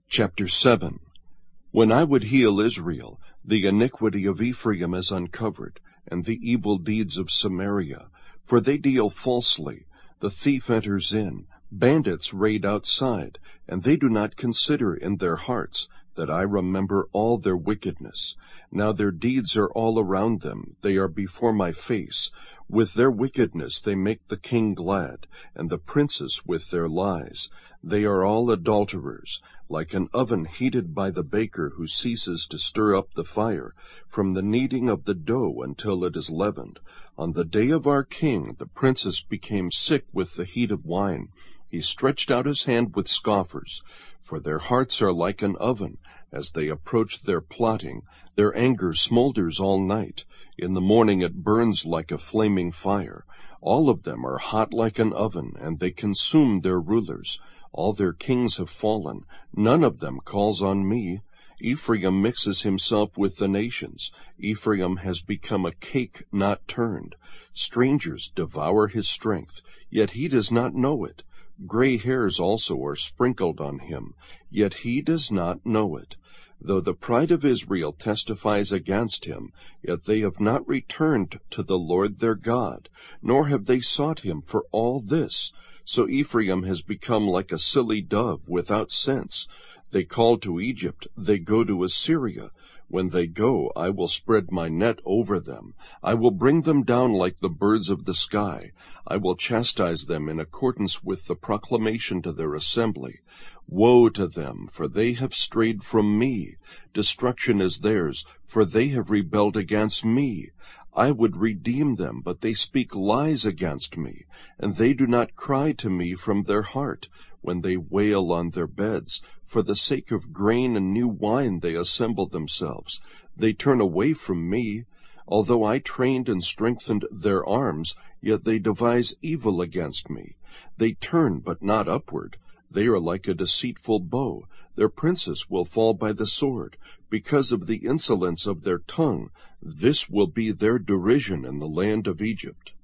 Chapter 7. When I would heal Israel, the iniquity of Ephraim is uncovered, and the evil deeds of Samaria. For they deal falsely, the thief enters in, bandits raid outside, and they do not consider in their hearts that I remember all their wickedness. Now their deeds are all around them, they are before my face. With their wickedness they make the king glad, and the princes with their lies. They are all adulterers, like an oven heated by the baker who ceases to stir up the fire, from the kneading of the dough until it is leavened. On the day of our king the princes became sick with the heat of wine. He stretched out his hand with scoffers, for their hearts are like an oven. As they approach their plotting, their anger smolders all night. In the morning it burns like a flaming fire. All of them are hot like an oven, and they consume their rulers. All their kings have fallen. None of them calls on me. Ephraim mixes himself with the nations. Ephraim has become a cake not turned. Strangers devour his strength, yet he does not know it. Gray hairs also are sprinkled on him, yet he does not know it. Though the pride of Israel testifies against him, yet they have not returned to the Lord their God, nor have they sought him for all this. So Ephraim has become like a silly dove without sense. They call to Egypt, they go to Assyria. When they go, I will spread my net over them. I will bring them down like the birds of the sky. I will chastise them in accordance with the proclamation to their assembly. Woe to them, for they have strayed from me. Destruction is theirs, for they have rebelled against me. I would redeem them, but they speak lies against me, and they do not cry to me from their heart. When they wail on their beds, for the sake of grain and new wine they assemble themselves. They turn away from me. Although I trained and strengthened their arms, yet they devise evil against me. They turn, but not upward. They are like a deceitful bow. Their princes will fall by the sword. Because of the insolence of their tongue, this will be their derision in the land of Egypt.